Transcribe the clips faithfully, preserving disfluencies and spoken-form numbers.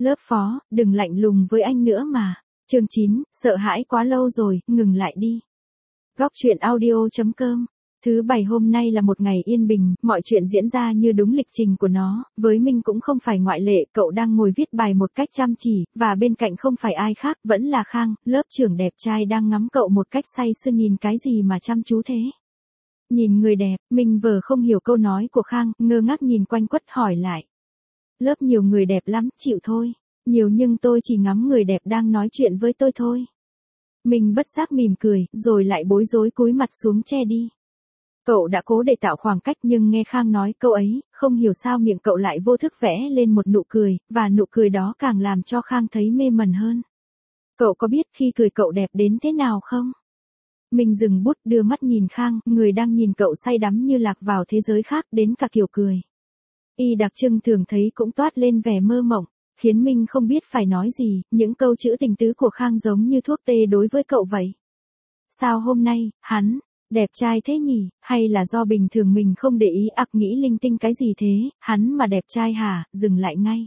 Lớp phó, đừng lạnh lùng với anh nữa mà. Chương chín, sợ hãi quá lâu rồi, ngừng lại đi. Góc truyện audio chấm com. Thứ bảy hôm nay là một ngày yên bình, mọi chuyện diễn ra như đúng lịch trình của nó, với Minh cũng không phải ngoại lệ, cậu đang ngồi viết bài một cách chăm chỉ, và bên cạnh không phải ai khác, vẫn là Khang, lớp trưởng đẹp trai đang ngắm cậu một cách say sưa. Nhìn cái gì mà chăm chú thế? Nhìn người đẹp, Minh vờ không hiểu câu nói của Khang, ngơ ngác nhìn quanh quất hỏi lại. Lớp nhiều người đẹp lắm, chịu thôi. Nhiều nhưng tôi chỉ ngắm người đẹp đang nói chuyện với tôi thôi. Mình bất giác mỉm cười, rồi lại bối rối cúi mặt xuống che đi. Cậu đã cố để tạo khoảng cách nhưng nghe Khang nói câu ấy, không hiểu sao miệng cậu lại vô thức vẽ lên một nụ cười, và nụ cười đó càng làm cho Khang thấy mê mẩn hơn. Cậu có biết khi cười cậu đẹp đến thế nào không? Mình dừng bút đưa mắt nhìn Khang, người đang nhìn cậu say đắm như lạc vào thế giới khác, đến cả kiểu cười. Y đặc trưng thường thấy cũng toát lên vẻ mơ mộng, khiến mình không biết phải nói gì, những câu chữ tình tứ của Khang giống như thuốc tê đối với cậu vậy. Sao hôm nay, hắn, đẹp trai thế nhỉ, hay là do bình thường mình không để ý ặc nghĩ linh tinh cái gì thế, hắn mà đẹp trai hả, dừng lại ngay.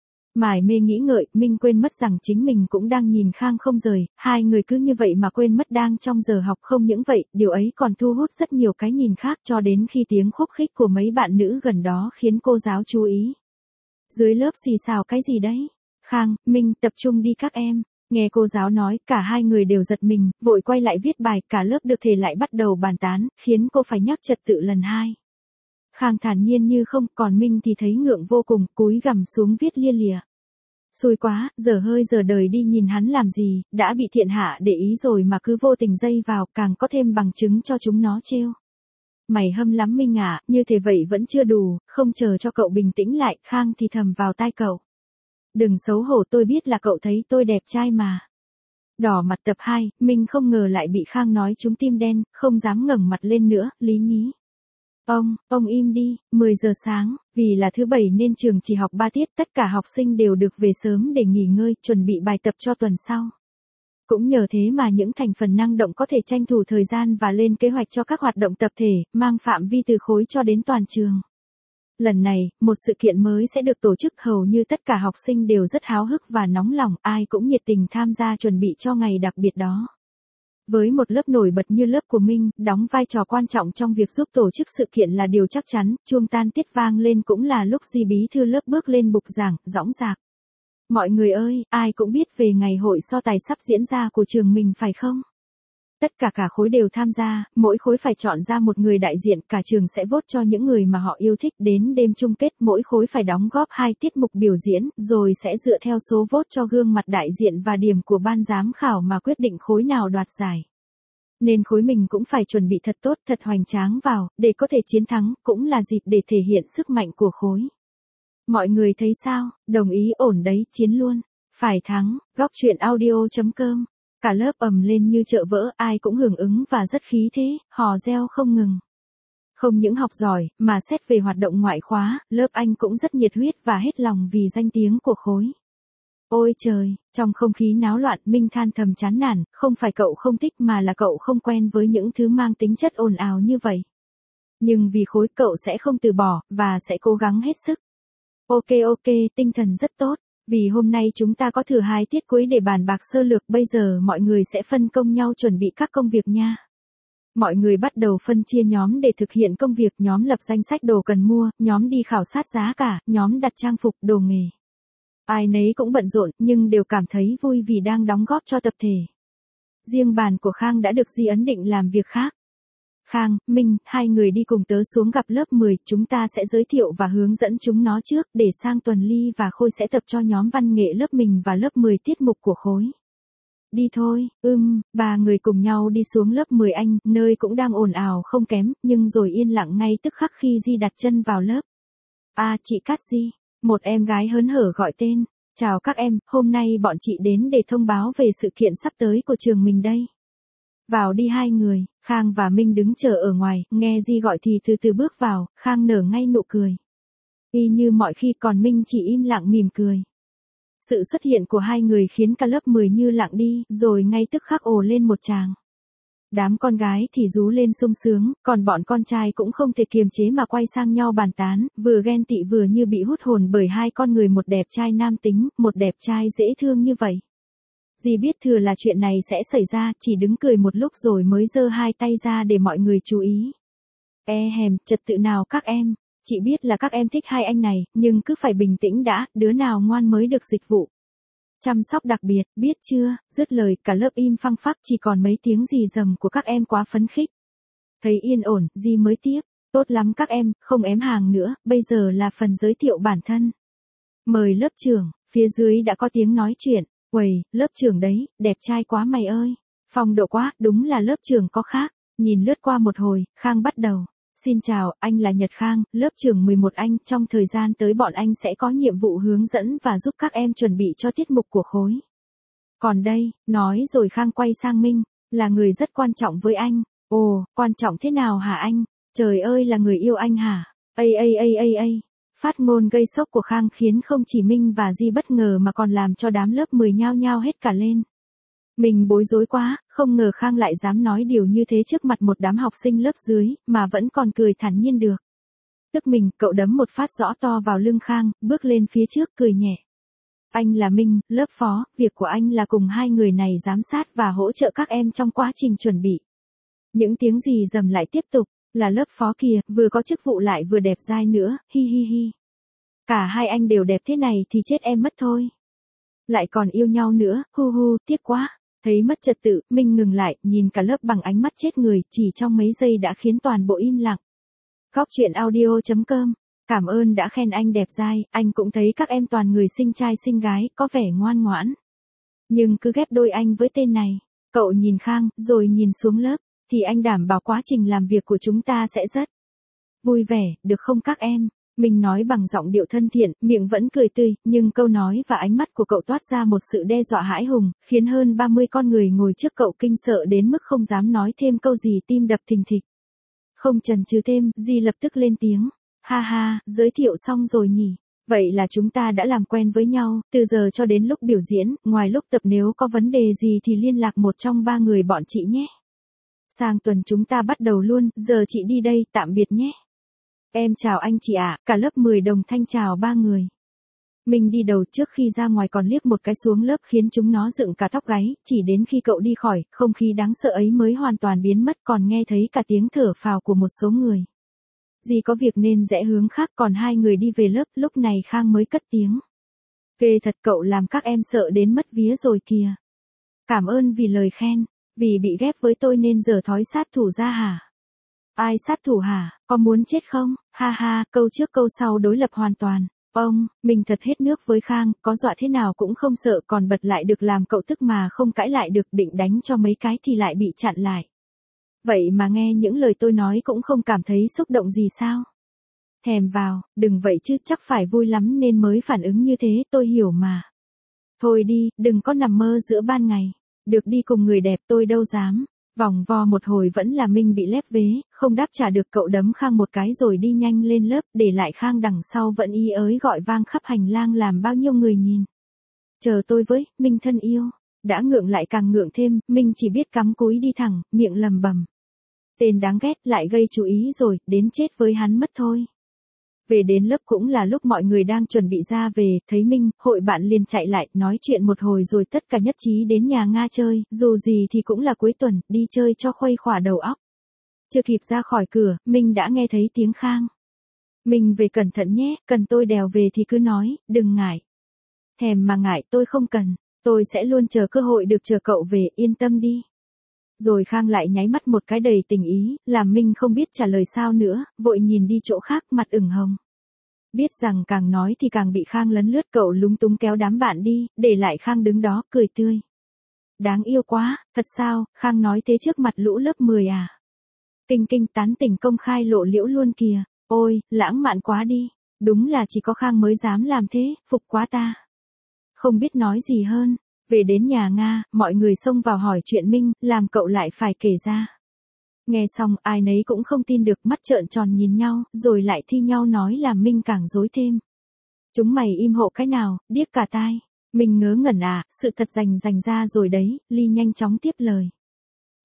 Mải mê nghĩ ngợi, Minh quên mất rằng chính mình cũng đang nhìn Khang không rời, hai người cứ như vậy mà quên mất đang trong giờ học. Không những vậy, điều ấy còn thu hút rất nhiều cái nhìn khác cho đến khi tiếng khúc khích của mấy bạn nữ gần đó khiến cô giáo chú ý. Dưới lớp xì xào cái gì đấy? Khang, Minh, tập trung đi các em. Nghe cô giáo nói, cả hai người đều giật mình, vội quay lại viết bài, cả lớp được thể lại bắt đầu bàn tán, khiến cô phải nhắc trật tự lần hai. Khang thản nhiên như không, còn Minh thì thấy ngượng vô cùng, cúi gằm xuống viết lia lịa. Xui quá, giờ hơi giờ đời đi nhìn hắn làm gì, đã bị thiện hạ để ý rồi mà cứ vô tình dây vào, càng có thêm bằng chứng cho chúng nó trêu. Mày hâm lắm Minh ạ, à, như thế vậy vẫn chưa đủ, không chờ cho cậu bình tĩnh lại, Khang thì thầm vào tai cậu. Đừng xấu hổ, tôi biết là cậu thấy tôi đẹp trai mà. Đỏ mặt tập hai, Minh không ngờ lại bị Khang nói trúng tim đen, không dám ngẩng mặt lên nữa, lý nhí. Ông, ông im đi, mười giờ sáng, vì là thứ bảy nên trường chỉ học ba tiết, tất cả học sinh đều được về sớm để nghỉ ngơi, chuẩn bị bài tập cho tuần sau. Cũng nhờ thế mà những thành phần năng động có thể tranh thủ thời gian và lên kế hoạch cho các hoạt động tập thể, mang phạm vi từ khối cho đến toàn trường. Lần này, một sự kiện mới sẽ được tổ chức, hầu như tất cả học sinh đều rất háo hức và nóng lòng, ai cũng nhiệt tình tham gia chuẩn bị cho ngày đặc biệt đó. Với một lớp nổi bật như lớp của Minh, đóng vai trò quan trọng trong việc giúp tổ chức sự kiện là điều chắc chắn. Chuông tan tiết vang lên cũng là lúc Di bí thư lớp bước lên bục giảng, dõng dạc. Mọi người ơi, ai cũng biết về ngày hội so tài sắp diễn ra của trường mình phải không? Tất cả cả khối đều tham gia, mỗi khối phải chọn ra một người đại diện, cả trường sẽ vote cho những người mà họ yêu thích. Đến đêm chung kết, mỗi khối phải đóng góp hai tiết mục biểu diễn, rồi sẽ dựa theo số vote cho gương mặt đại diện và điểm của ban giám khảo mà quyết định khối nào đoạt giải. Nên khối mình cũng phải chuẩn bị thật tốt, thật hoành tráng vào, để có thể chiến thắng, cũng là dịp để thể hiện sức mạnh của khối. Mọi người thấy sao, đồng ý ổn đấy, chiến luôn, phải thắng. Góc truyện audio chấm com. Cả lớp ầm lên như chợ vỡ, ai cũng hưởng ứng và rất khí thế, hò reo không ngừng. Không những học giỏi, mà xét về hoạt động ngoại khóa, lớp Anh cũng rất nhiệt huyết và hết lòng vì danh tiếng của khối. Ôi trời, trong không khí náo loạn, Minh than thầm chán nản, không phải cậu không thích mà là cậu không quen với những thứ mang tính chất ồn ào như vậy. Nhưng vì khối cậu sẽ không từ bỏ, và sẽ cố gắng hết sức. Ok ok, tinh thần rất tốt. Vì hôm nay chúng ta có thừa hai tiết cuối để bàn bạc sơ lược, bây giờ mọi người sẽ phân công nhau chuẩn bị các công việc nha. Mọi người bắt đầu phân chia nhóm để thực hiện công việc, nhóm lập danh sách đồ cần mua, nhóm đi khảo sát giá cả, nhóm đặt trang phục, đồ nghề. Ai nấy cũng bận rộn, nhưng đều cảm thấy vui vì đang đóng góp cho tập thể. Riêng bàn của Khang đã được Di ấn định làm việc khác. Khang, Minh, hai người đi cùng tớ xuống gặp lớp mười, chúng ta sẽ giới thiệu và hướng dẫn chúng nó trước, để sang tuần Ly và Khôi sẽ tập cho nhóm văn nghệ lớp mình và lớp mười tiết mục của khối. Đi thôi, ưm, ba người cùng nhau đi xuống lớp mười Anh, nơi cũng đang ồn ào không kém, nhưng rồi yên lặng ngay tức khắc khi Di đặt chân vào lớp. À, chị Cát Di, một em gái hớn hở gọi tên. Chào các em, hôm nay bọn chị đến để thông báo về sự kiện sắp tới của trường mình đây. Vào đi hai người, Khang và Minh đứng chờ ở ngoài, nghe Di gọi thì từ từ bước vào, Khang nở ngay nụ cười. Y như mọi khi, còn Minh chỉ im lặng mỉm cười. Sự xuất hiện của hai người khiến cả lớp mười như lặng đi, rồi ngay tức khắc ồ lên một tràng. Đám con gái thì rú lên sung sướng, còn bọn con trai cũng không thể kiềm chế mà quay sang nhau bàn tán, vừa ghen tị vừa như bị hút hồn bởi hai con người, một đẹp trai nam tính, một đẹp trai dễ thương như vậy. Dì biết thừa là chuyện này sẽ xảy ra, chỉ đứng cười một lúc rồi mới giơ hai tay ra để mọi người chú ý. E hèm, trật tự nào các em, chị biết là các em thích hai anh này, nhưng cứ phải bình tĩnh đã, đứa nào ngoan mới được dịch vụ. Chăm sóc đặc biệt, biết chưa, dứt lời cả lớp im phăng phắc, chỉ còn mấy tiếng rì rầm của các em quá phấn khích. Thấy yên ổn, Di mới tiếp, tốt lắm các em, không ém hàng nữa, bây giờ là phần giới thiệu bản thân. Mời lớp trưởng, phía dưới đã có tiếng nói chuyện, uầy, lớp trưởng đấy, đẹp trai quá mày ơi, phong độ quá, đúng là lớp trưởng có khác, nhìn lướt qua một hồi, Khang bắt đầu. Xin chào, anh là Nhật Khang, lớp trưởng mười một anh, trong thời gian tới bọn anh sẽ có nhiệm vụ hướng dẫn và giúp các em chuẩn bị cho tiết mục của khối. Còn đây, nói rồi Khang quay sang Minh, là người rất quan trọng với anh. Ồ, quan trọng thế nào hả anh? Trời ơi, là người yêu anh hả? Ây ây ây ây ây. Phát ngôn gây sốc của Khang khiến không chỉ Minh và Di bất ngờ mà còn làm cho đám lớp mười nhao nhao hết cả lên. Mình bối rối quá, không ngờ Khang lại dám nói điều như thế trước mặt một đám học sinh lớp dưới, mà vẫn còn cười thản nhiên được. Tức mình, cậu đấm một phát rõ to vào lưng Khang, bước lên phía trước cười nhẹ. Anh là Minh, lớp phó, việc của anh là cùng hai người này giám sát và hỗ trợ các em trong quá trình chuẩn bị. Những tiếng gì dầm lại tiếp tục, là lớp phó kìa, vừa có chức vụ lại vừa đẹp dai nữa, hi hi hi. Cả hai anh đều đẹp thế này thì chết em mất thôi. Lại còn yêu nhau nữa, hu hu, tiếc quá. Thấy mất trật tự, Minh ngừng lại, nhìn cả lớp bằng ánh mắt chết người, chỉ trong mấy giây đã khiến toàn bộ im lặng. Góc truyện audio chấm com, cảm ơn đã khen anh đẹp dai, anh cũng thấy các em toàn người xinh trai xinh gái, có vẻ ngoan ngoãn. Nhưng cứ ghép đôi anh với tên này, cậu nhìn Khang, rồi nhìn xuống lớp, thì anh đảm bảo quá trình làm việc của chúng ta sẽ rất vui vẻ, được không các em? Mình nói bằng giọng điệu thân thiện, miệng vẫn cười tươi, nhưng câu nói và ánh mắt của cậu toát ra một sự đe dọa hãi hùng, khiến hơn ba mươi con người ngồi trước cậu kinh sợ đến mức không dám nói thêm câu gì, tim đập thình thịch. Không chần chừ thêm, Di lập tức lên tiếng. Ha ha, giới thiệu xong rồi nhỉ? Vậy là chúng ta đã làm quen với nhau, từ giờ cho đến lúc biểu diễn, ngoài lúc tập nếu có vấn đề gì thì liên lạc một trong ba người bọn chị nhé. Sang tuần chúng ta bắt đầu luôn, giờ chị đi đây, tạm biệt nhé. Em chào anh chị ạ, cả lớp mười đồng thanh chào ba người. Mình đi đầu trước khi ra ngoài còn liếc một cái xuống lớp khiến chúng nó dựng cả tóc gáy, chỉ đến khi cậu đi khỏi, không khí đáng sợ ấy mới hoàn toàn biến mất, còn nghe thấy cả tiếng thở phào của một số người. Dì có việc nên rẽ hướng khác, còn hai người đi về lớp, lúc này Khang mới cất tiếng. Ghê thật, cậu làm các em sợ đến mất vía rồi kìa. Cảm ơn vì lời khen, vì bị ghép với tôi nên giờ thói sát thủ ra hả? Ai sát thủ hả, có muốn chết không? Ha ha, câu trước câu sau đối lập hoàn toàn. Ông, mình thật hết nước với Khang, có dọa thế nào cũng không sợ, còn bật lại được làm cậu tức mà không cãi lại được, định đánh cho mấy cái thì lại bị chặn lại. Vậy mà nghe những lời tôi nói cũng không cảm thấy xúc động gì sao? Thèm vào, đừng vậy chứ, chắc phải vui lắm nên mới phản ứng như thế, tôi hiểu mà. Thôi đi, đừng có nằm mơ giữa ban ngày. Được đi cùng người đẹp tôi đâu dám. Vòng vo một hồi vẫn là Minh bị lép vế, không đáp trả được, cậu đấm Khang một cái rồi đi nhanh lên lớp, để lại Khang đằng sau vẫn y ới gọi vang khắp hành lang làm bao nhiêu người nhìn. Chờ tôi với, Minh thân yêu. Đã ngượng lại càng ngượng thêm, Minh chỉ biết cắm cúi đi thẳng, miệng lầm bầm. Tên đáng ghét lại gây chú ý rồi, đến chết với hắn mất thôi. Về đến lớp cũng là lúc mọi người đang chuẩn bị ra về, thấy Minh, hội bạn liền chạy lại, nói chuyện một hồi rồi tất cả nhất trí đến nhà Nga chơi, dù gì thì cũng là cuối tuần, đi chơi cho khuây khỏa đầu óc. Chưa kịp ra khỏi cửa, Minh đã nghe thấy tiếng Khang. Mình về cẩn thận nhé, cần tôi đèo về thì cứ nói, đừng ngại. Thèm mà ngại, tôi không cần, tôi sẽ luôn chờ cơ hội được chờ cậu về, yên tâm đi. Rồi Khang lại nháy mắt một cái đầy tình ý, làm Minh không biết trả lời sao nữa, vội nhìn đi chỗ khác, mặt ửng hồng. Biết rằng càng nói thì càng bị Khang lấn lướt, cậu lúng túng kéo đám bạn đi, để lại Khang đứng đó, cười tươi. Đáng yêu quá, thật sao, Khang nói thế trước mặt lũ lớp mười à? Kinh kinh tán tỉnh công khai lộ liễu luôn kìa, ôi, lãng mạn quá đi, đúng là chỉ có Khang mới dám làm thế, phục quá ta. Không biết nói gì hơn. Về đến nhà Nga, mọi người xông vào hỏi chuyện Minh, làm cậu lại phải kể ra. Nghe xong, ai nấy cũng không tin được, mắt trợn tròn nhìn nhau, rồi lại thi nhau nói làm Minh càng rối thêm. Chúng mày im hộ cái nào, điếc cả tai. Mình ngớ ngẩn à, sự thật rành rành ra rồi đấy, Ly nhanh chóng tiếp lời.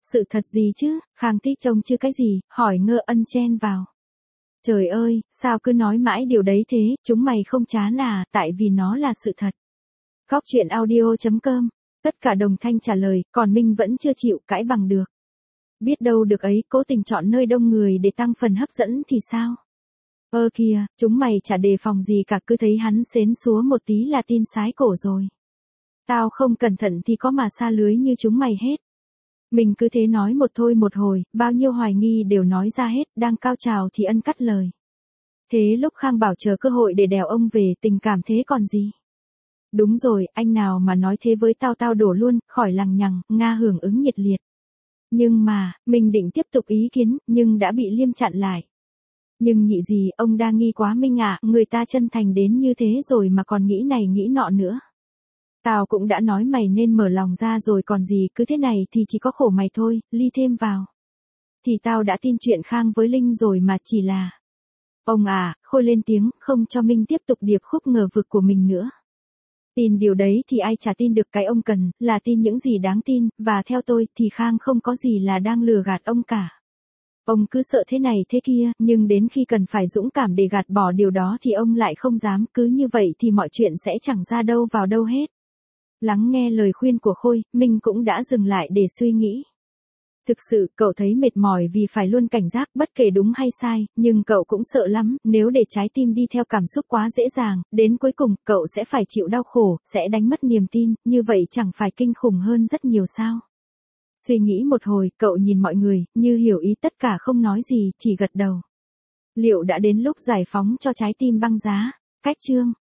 Sự thật gì chứ, Khang Tích trông chứ cái gì, hỏi Ngơ Ân chen vào. Trời ơi, sao cứ nói mãi điều đấy thế, chúng mày không chán à, tại vì nó là sự thật. Góc chuyện audio chấm com, tất cả đồng thanh trả lời, còn Minh vẫn chưa chịu cãi bằng được. Biết đâu được ấy, cố tình chọn nơi đông người để tăng phần hấp dẫn thì sao? Ơ kìa, chúng mày chả đề phòng gì cả, cứ thấy hắn xến xúa một tí là tin sái cổ rồi. Tao không cẩn thận thì có mà sa lưới như chúng mày hết. Mình cứ thế nói một thôi một hồi, bao nhiêu hoài nghi đều nói ra hết, đang cao trào thì Ân cắt lời. Thế lúc Khang bảo chờ cơ hội để đèo ông về, tình cảm thế còn gì? Đúng rồi, anh nào mà nói thế với tao tao đổ luôn, khỏi lằng nhằng, Nga hưởng ứng nhiệt liệt. Nhưng mà, mình định tiếp tục ý kiến, nhưng đã bị Liêm chặn lại. Nhưng nhị gì, ông đa nghi quá Minh ạ, người ta chân thành đến như thế rồi mà còn nghĩ này nghĩ nọ nữa. Tao cũng đã nói mày nên mở lòng ra rồi còn gì, cứ thế này thì chỉ có khổ mày thôi, Ly thêm vào. Thì tao đã tin chuyện Khang với Linh rồi mà, chỉ là... Ông à, Khôi lên tiếng, không cho Minh tiếp tục điệp khúc ngờ vực của mình nữa. Tin điều đấy thì ai chả tin được, cái ông cần, là tin những gì đáng tin, và theo tôi thì Khang không có gì là đang lừa gạt ông cả. Ông cứ sợ thế này thế kia, nhưng đến khi cần phải dũng cảm để gạt bỏ điều đó thì ông lại không dám, cứ như vậy thì mọi chuyện sẽ chẳng ra đâu vào đâu hết. Lắng nghe lời khuyên của Khôi, Minh cũng đã dừng lại để suy nghĩ. Thực sự, cậu thấy mệt mỏi vì phải luôn cảnh giác bất kể đúng hay sai, nhưng cậu cũng sợ lắm, nếu để trái tim đi theo cảm xúc quá dễ dàng, đến cuối cùng, cậu sẽ phải chịu đau khổ, sẽ đánh mất niềm tin, như vậy chẳng phải kinh khủng hơn rất nhiều sao? Suy nghĩ một hồi, cậu nhìn mọi người, như hiểu ý tất cả không nói gì, chỉ gật đầu. Liệu đã đến lúc giải phóng cho trái tim băng giá? Cách chương